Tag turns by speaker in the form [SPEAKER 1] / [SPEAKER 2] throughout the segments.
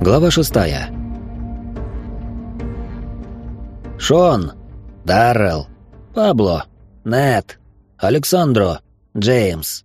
[SPEAKER 1] Глава 6. Шон, Даррелл, Пабло, Нет, Александро, Джеймс.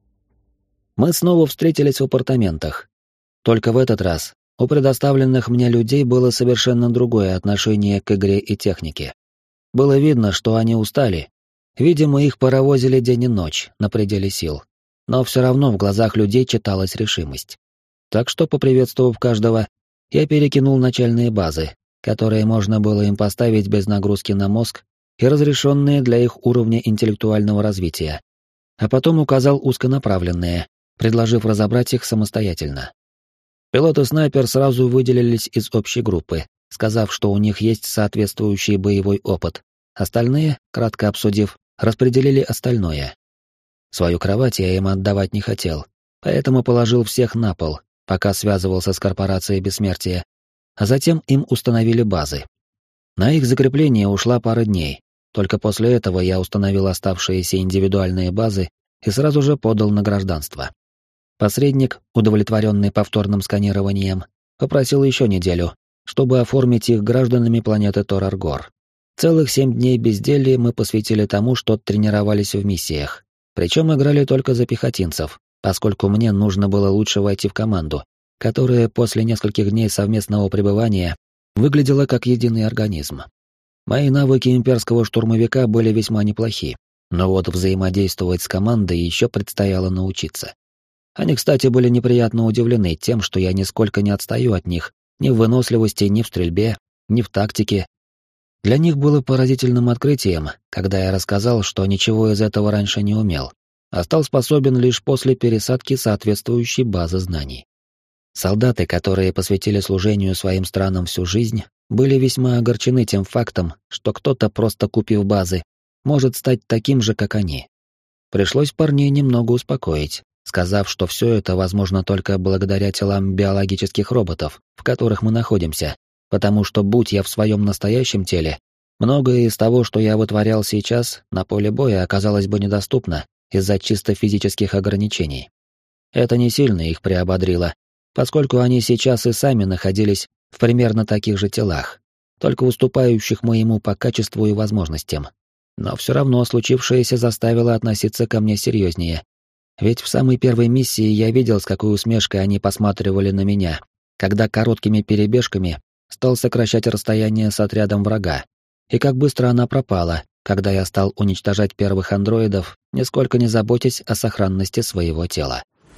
[SPEAKER 1] Мы снова встретились в апартаментах. Только в этот раз у предоставленных мне людей было совершенно другое отношение к игре и технике. Было видно, что они устали. Видимо, их паровозили день и ночь, на пределе сил. Но все равно в глазах людей читалась решимость. Так что, поприветствовав каждого, я перекинул начальные базы, которые можно было им поставить без нагрузки на мозг и разрешенные для их уровня интеллектуального развития. А потом указал узконаправленные, предложив разобрать их самостоятельно. Пилот и снайпер сразу выделились из общей группы, сказав, что у них есть соответствующий боевой опыт. Остальные, кратко обсудив, распределили остальное. Свою кровать я им отдавать не хотел, поэтому положил всех на пол, пока связывался с корпорацией Бессмертия, а затем им установили базы. На их закрепление ушла пара дней, только после этого я установил оставшиеся индивидуальные базы и сразу же подал на гражданство. Посредник, удовлетворенный повторным сканированием, попросил еще неделю, чтобы оформить их гражданами планеты Тор-Аргор. Целых 7 дней безделья мы посвятили тому, что тренировались в миссиях, причем играли только за пехотинцев, поскольку мне нужно было лучше войти в команду, которая после нескольких дней совместного пребывания выглядела как единый организм. Мои навыки имперского штурмовика были весьма неплохи, но вот взаимодействовать с командой еще предстояло научиться. Они, кстати, были неприятно удивлены тем, что я нисколько не отстаю от них ни в выносливости, ни в стрельбе, ни в тактике. Для них было поразительным открытием, когда я рассказал, что ничего из этого раньше не умел, а стал способен лишь после пересадки соответствующей базы знаний. Солдаты, которые посвятили служению своим странам всю жизнь, были весьма огорчены тем фактом, что кто-то, просто купив базы, может стать таким же, как они. Пришлось парней немного успокоить, сказав, что все это возможно только благодаря телам биологических роботов, в которых мы находимся, потому что, будь я в своем настоящем теле, многое из того, что я вытворял сейчас, на поле боя оказалось бы недоступно из-за чисто физических ограничений. Это не сильно их приободрило, поскольку они сейчас и сами находились в примерно таких же телах, только уступающих моему по качеству и возможностям. Но все равно случившееся заставило относиться ко мне серьезнее. Ведь в самой первой миссии я видел, с какой усмешкой они посматривали на меня, когда короткими перебежками стал сокращать расстояние с отрядом врага, и как быстро она пропала, когда я стал уничтожать первых андроидов, нисколько не заботясь о сохранности своего тела.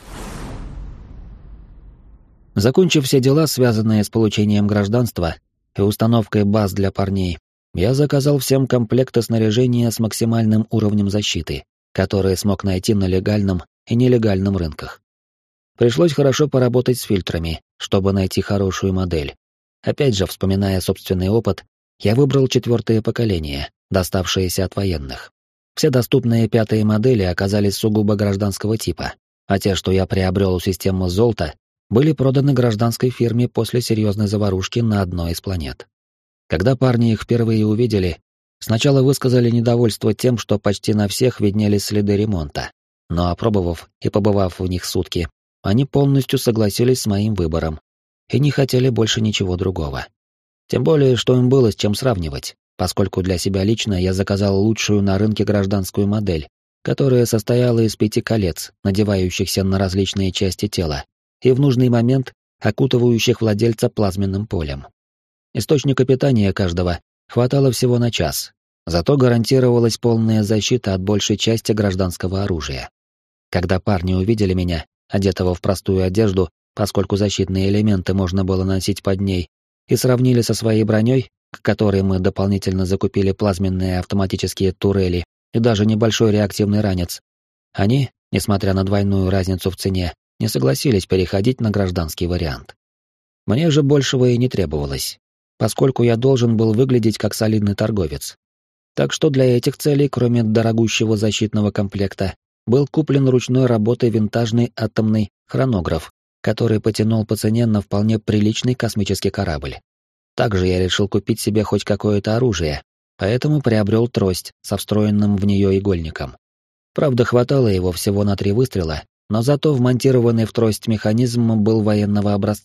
[SPEAKER 1] Закончив все дела, связанные с получением гражданства и установкой баз для парней, я заказал всем комплекты снаряжения с максимальным уровнем защиты, которые смог найти на легальном и нелегальном рынках. Пришлось хорошо поработать с фильтрами, чтобы найти хорошую модель. Опять же, вспоминая собственный опыт, я выбрал 4-е поколение, доставшееся от военных. Все доступные 5-е модели оказались сугубо гражданского типа, а те, что я приобрел у системы Золта, были проданы гражданской фирме после серьезной заварушки на одной из планет. Когда парни их впервые увидели, сначала высказали недовольство тем, что почти на всех виднелись следы ремонта, но опробовав и побывав в них сутки, они полностью согласились с моим выбором и не хотели больше ничего другого. Тем более, что им было с чем сравнивать, поскольку для себя лично я заказал лучшую на рынке гражданскую модель, которая состояла из 5 колец, надевающихся на различные части тела, и в нужный момент окутывающих владельца плазменным полем. Источника питания каждого хватало всего на час, зато гарантировалась полная защита от большей части гражданского оружия. Когда парни увидели меня, одетого в простую одежду, поскольку защитные элементы можно было носить под ней, и сравнили со своей броней, к которой мы дополнительно закупили плазменные автоматические турели и даже небольшой реактивный ранец, они, несмотря на двойную разницу в цене, не согласились переходить на гражданский вариант. Мне же большего и не требовалось, поскольку я должен был выглядеть как солидный торговец. Так что для этих целей, кроме дорогущего защитного комплекта, был куплен ручной работы винтажный атомный хронограф, который потянул по цене на вполне приличный космический корабль. Также я решил купить себе хоть какое-то оружие, поэтому приобрел трость со встроенным в нее игольником. Правда, хватало его всего на 3 выстрела, но зато вмонтированный в трость механизм был военного образца,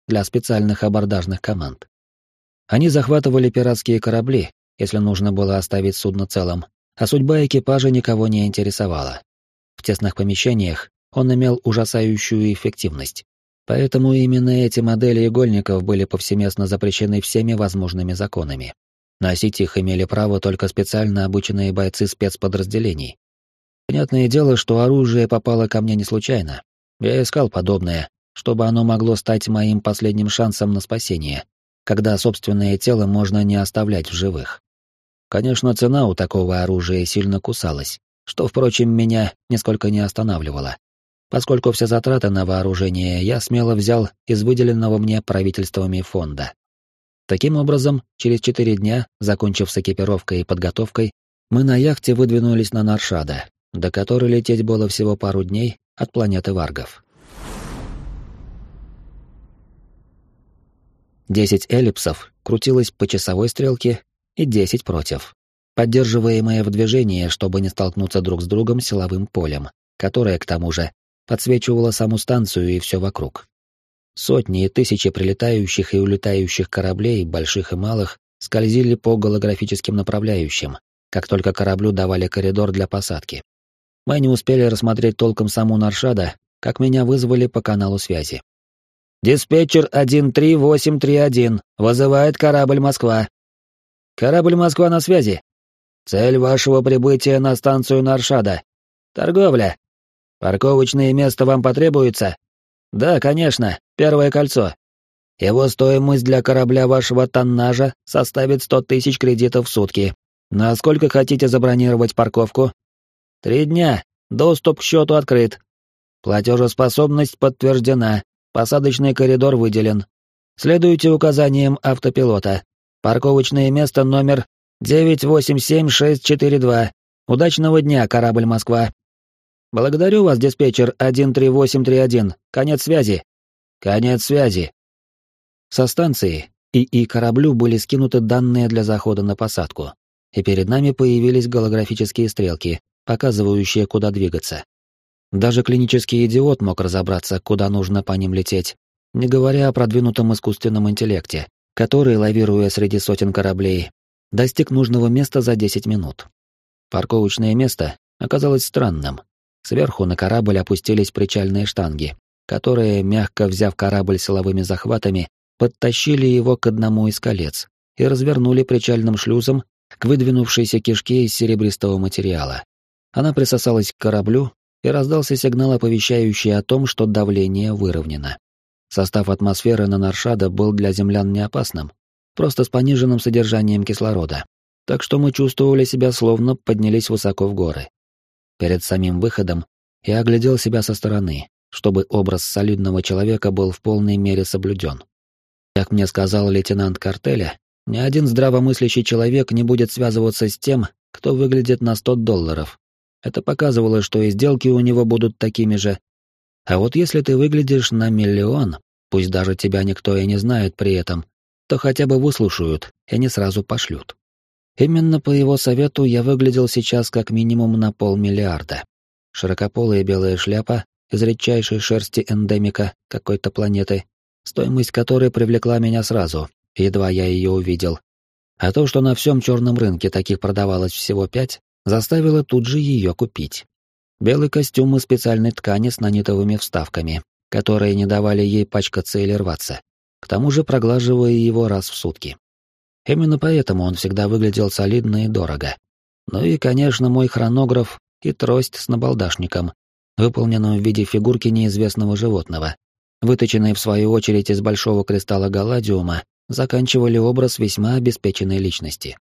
[SPEAKER 1] для специальных абордажных команд. Они захватывали пиратские корабли, если нужно было оставить судно целым, а судьба экипажа никого не интересовала. В тесных помещениях он имел ужасающую эффективность. Поэтому именно эти модели игольников были повсеместно запрещены всеми возможными законами. Носить их имели право только специально обученные бойцы спецподразделений. Понятное дело, что оружие попало ко мне не случайно. Я искал подобное, чтобы оно могло стать моим последним шансом на спасение, когда собственное тело можно не оставлять в живых. Конечно, цена у такого оружия сильно кусалась, что, впрочем, меня нисколько не останавливало, поскольку все затраты на вооружение я смело взял из выделенного мне правительствами фонда. Таким образом, через 4 дня, закончив с экипировкой и подготовкой, мы на яхте выдвинулись на Наршада, до которой лететь было всего пару дней от планеты Варгов. 10 эллипсов крутилось по часовой стрелке и 10 против, поддерживаемые в движении, чтобы не столкнуться друг с другом силовым полем, которое, к тому же, подсвечивало саму станцию и все вокруг. Сотни и тысячи прилетающих и улетающих кораблей, больших и малых, скользили по голографическим направляющим, как только кораблю давали коридор для посадки. Мы не успели рассмотреть толком саму Наршада, как меня вызвали по каналу связи. «Диспетчер 13831, вызывает корабль «Москва». «Корабль «Москва» на связи. Цель вашего прибытия на станцию Наршада. Торговля. Парковочное место вам потребуется?» «Да, конечно, первое кольцо. Его стоимость для корабля вашего тоннажа составит 100 тысяч кредитов в сутки. Насколько хотите забронировать парковку?» 3 дня. Доступ к счету открыт. Платежеспособность подтверждена. Посадочный коридор выделен. Следуйте указаниям автопилота. Парковочное место номер 987642. Удачного дня, корабль «Москва». «Благодарю вас, диспетчер 13831. Конец связи». «Конец связи». Со станции и кораблю были скинуты данные для захода на посадку, и перед нами появились голографические стрелки, показывающие, куда двигаться. Даже клинический идиот мог разобраться, куда нужно по ним лететь, не говоря о продвинутом искусственном интеллекте, который, лавируя среди сотен кораблей, достиг нужного места за 10 минут. Парковочное место оказалось странным. Сверху на корабль опустились причальные штанги, которые, мягко взяв корабль силовыми захватами, подтащили его к одному из колец и развернули причальным шлюзом к выдвинувшейся кишке из серебристого материала. Она присосалась к кораблю, и раздался сигнал, оповещающий о том, что давление выровнено. Состав атмосферы на Наршада был для землян не опасным, просто с пониженным содержанием кислорода, так что мы чувствовали себя словно поднялись высоко в горы. Перед самим выходом я оглядел себя со стороны, чтобы образ солидного человека был в полной мере соблюден. Как мне сказал лейтенант картеля, ни один здравомыслящий человек не будет связываться с тем, кто выглядит на $100. Это показывало, что и сделки у него будут такими же. А вот если ты выглядишь на 1 миллион, пусть даже тебя никто и не знает при этом, то хотя бы выслушают и не сразу пошлют. Именно по его совету я выглядел сейчас как минимум на 500 миллиона. Широкополая белая шляпа из редчайшей шерсти эндемика какой-то планеты, стоимость которой привлекла меня сразу, едва я ее увидел. А то, что на всем черном рынке таких продавалось всего 5, заставило тут же ее купить. Белый костюм из специальной ткани с нанитовыми вставками, которые не давали ей пачкаться или рваться, к тому же проглаживая его раз в сутки. Именно поэтому он всегда выглядел солидно и дорого. Ну и, конечно, мой хронограф и трость с набалдашником, выполненную в виде фигурки неизвестного животного, выточенные в свою очередь из большого кристалла галладиума, заканчивали образ весьма обеспеченной личности.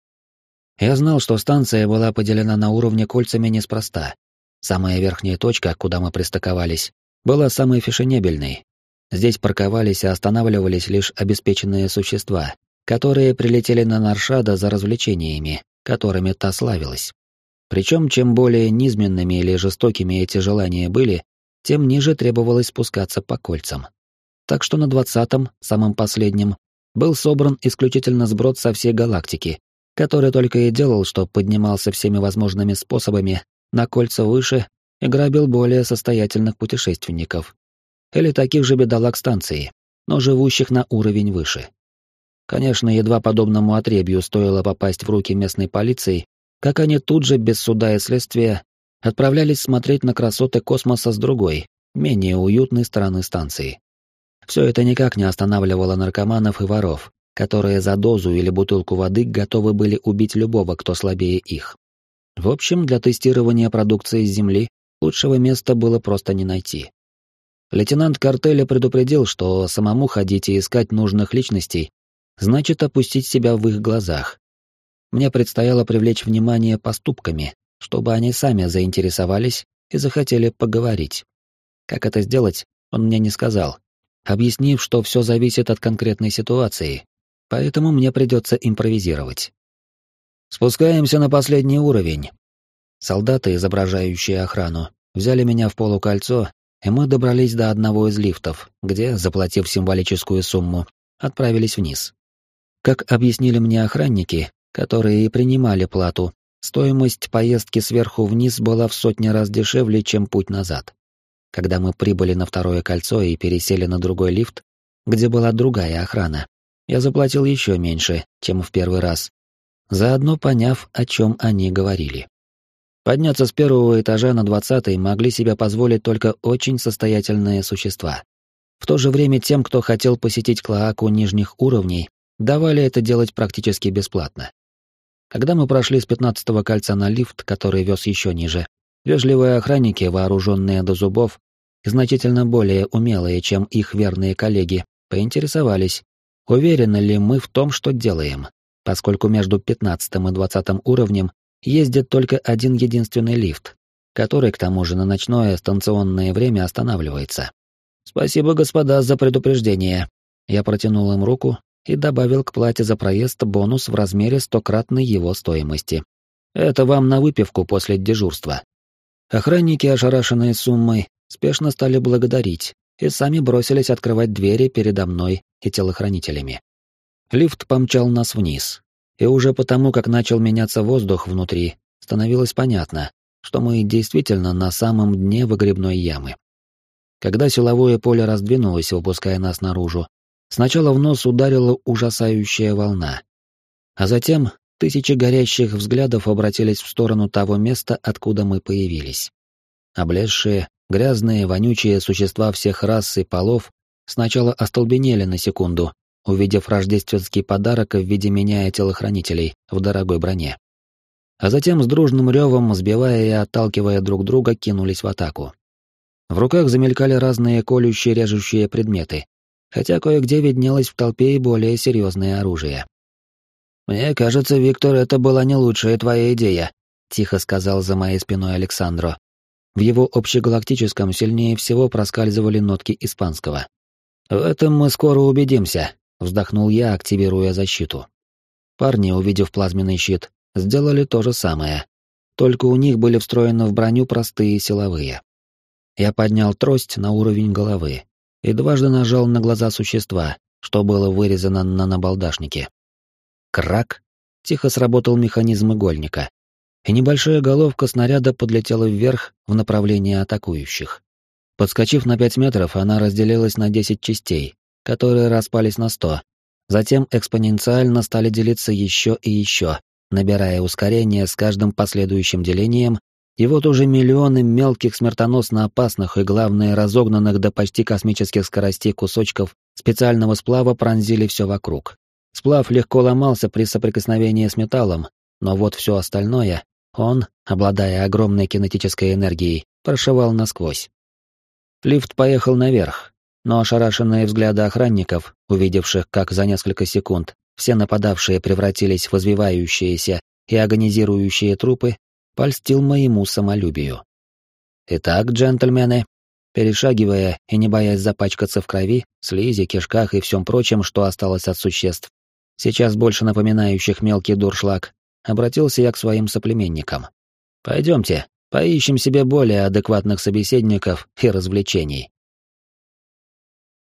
[SPEAKER 1] Я знал, что станция была поделена на уровне кольцами неспроста. Самая верхняя точка, куда мы пристыковались, была самой фешенебельной. Здесь парковались и останавливались лишь обеспеченные существа, которые прилетели на Наршада за развлечениями, которыми та славилась. Причем, чем более низменными или жестокими эти желания были, тем ниже требовалось спускаться по кольцам. Так что на 20-м, самым последнем, был собран исключительно сброд со всей галактики, который только и делал, что поднимался всеми возможными способами на кольца выше и грабил более состоятельных путешественников или таких же бедолаг станции, но живущих на уровень выше. Конечно, едва подобному отребью стоило попасть в руки местной полиции, как они тут же, без суда и следствия, отправлялись смотреть на красоты космоса с другой, менее уютной стороны станции. Все это никак не останавливало наркоманов и воров, которые за дозу или бутылку воды готовы были убить любого, кто слабее их. В общем, для тестирования продукции с Земли лучшего места было просто не найти. Лейтенант картеля предупредил, что самому ходить и искать нужных личностей значит опустить себя в их глазах. Мне предстояло привлечь внимание поступками, чтобы они сами заинтересовались и захотели поговорить. Как это сделать, он мне не сказал, объяснив, что все зависит от конкретной ситуации, поэтому мне придется импровизировать. Спускаемся на последний уровень. Солдаты, изображающие охрану, взяли меня в полукольцо, и мы добрались до одного из лифтов, где, заплатив символическую сумму, отправились вниз. Как объяснили мне охранники, которые и принимали плату, стоимость поездки сверху вниз была в сотни раз дешевле, чем путь назад. Когда мы прибыли на второе кольцо и пересели на другой лифт, где была другая охрана, я заплатил еще меньше, чем в первый раз, заодно поняв, о чем они говорили. Подняться с первого этажа на 20-й могли себе позволить только очень состоятельные существа. В то же время тем, кто хотел посетить клоаку нижних уровней, давали это делать практически бесплатно. Когда мы прошли с 15-го кольца на лифт, который вез еще ниже, вежливые охранники, вооруженные до зубов и значительно более умелые, чем их верные коллеги, поинтересовались, уверены ли мы в том, что делаем, поскольку между 15-м и 20-м уровнем ездит только один единственный лифт, который, к тому же, на ночное станционное время останавливается. «Спасибо, господа, за предупреждение». Я протянул им руку и добавил к плате за проезд бонус в размере 100-кратной его стоимости. Это вам на выпивку после дежурства. Охранники, ошарашенные суммой, спешно стали благодарить и сами бросились открывать двери передо мной и телохранителями. Лифт помчал нас вниз, и уже потому, как начал меняться воздух внутри, становилось понятно, что мы действительно на самом дне выгребной ямы. Когда силовое поле раздвинулось, выпуская нас наружу, сначала в нос ударила ужасающая волна, а затем тысячи горящих взглядов обратились в сторону того места, откуда мы появились. Облезшие, грязные, вонючие существа всех рас и полов сначала остолбенели на секунду, увидев рождественский подарок в виде меня и телохранителей в дорогой броне. А затем с дружным ревом, сбивая и отталкивая друг друга, кинулись в атаку. В руках замелькали разные колющие, режущие предметы, хотя кое-где виднелось в толпе и более серьезное оружие. «Мне кажется, Виктор, это была не лучшая твоя идея», — тихо сказал за моей спиной Александро. В его общегалактическом сильнее всего проскальзывали нотки испанского. «В этом мы скоро убедимся», — вздохнул я, активируя защиту. Парни, увидев плазменный щит, сделали то же самое, только у них были встроены в броню простые силовые. Я поднял трость на уровень головы и дважды нажал на глаза существа, что было вырезано на набалдашнике. Крак! Тихо сработал механизм игольника, и небольшая головка снаряда подлетела вверх в направлении атакующих. Подскочив на 5 метров, она разделилась на 10 частей, которые распались на 100, затем экспоненциально стали делиться еще и еще, набирая ускорение с каждым последующим делением, и вот уже миллионы мелких смертоносно опасных и, главное, разогнанных до почти космических скоростей кусочков специального сплава пронзили все вокруг. Сплав легко ломался при соприкосновении с металлом, но вот все остальное он, обладая огромной кинетической энергией, прошивал насквозь. Лифт поехал наверх, но ошарашенные взгляды охранников, увидевших, как за несколько секунд все нападавшие превратились в извивающиеся и агонизирующие трупы, польстил моему самолюбию. «Итак, джентльмены», перешагивая и не боясь запачкаться в крови, слизи, кишках и всем прочем, что осталось от существ, сейчас больше напоминающих мелкий дуршлаг, обратился я к своим соплеменникам. «Пойдемте, поищем себе более адекватных собеседников и развлечений».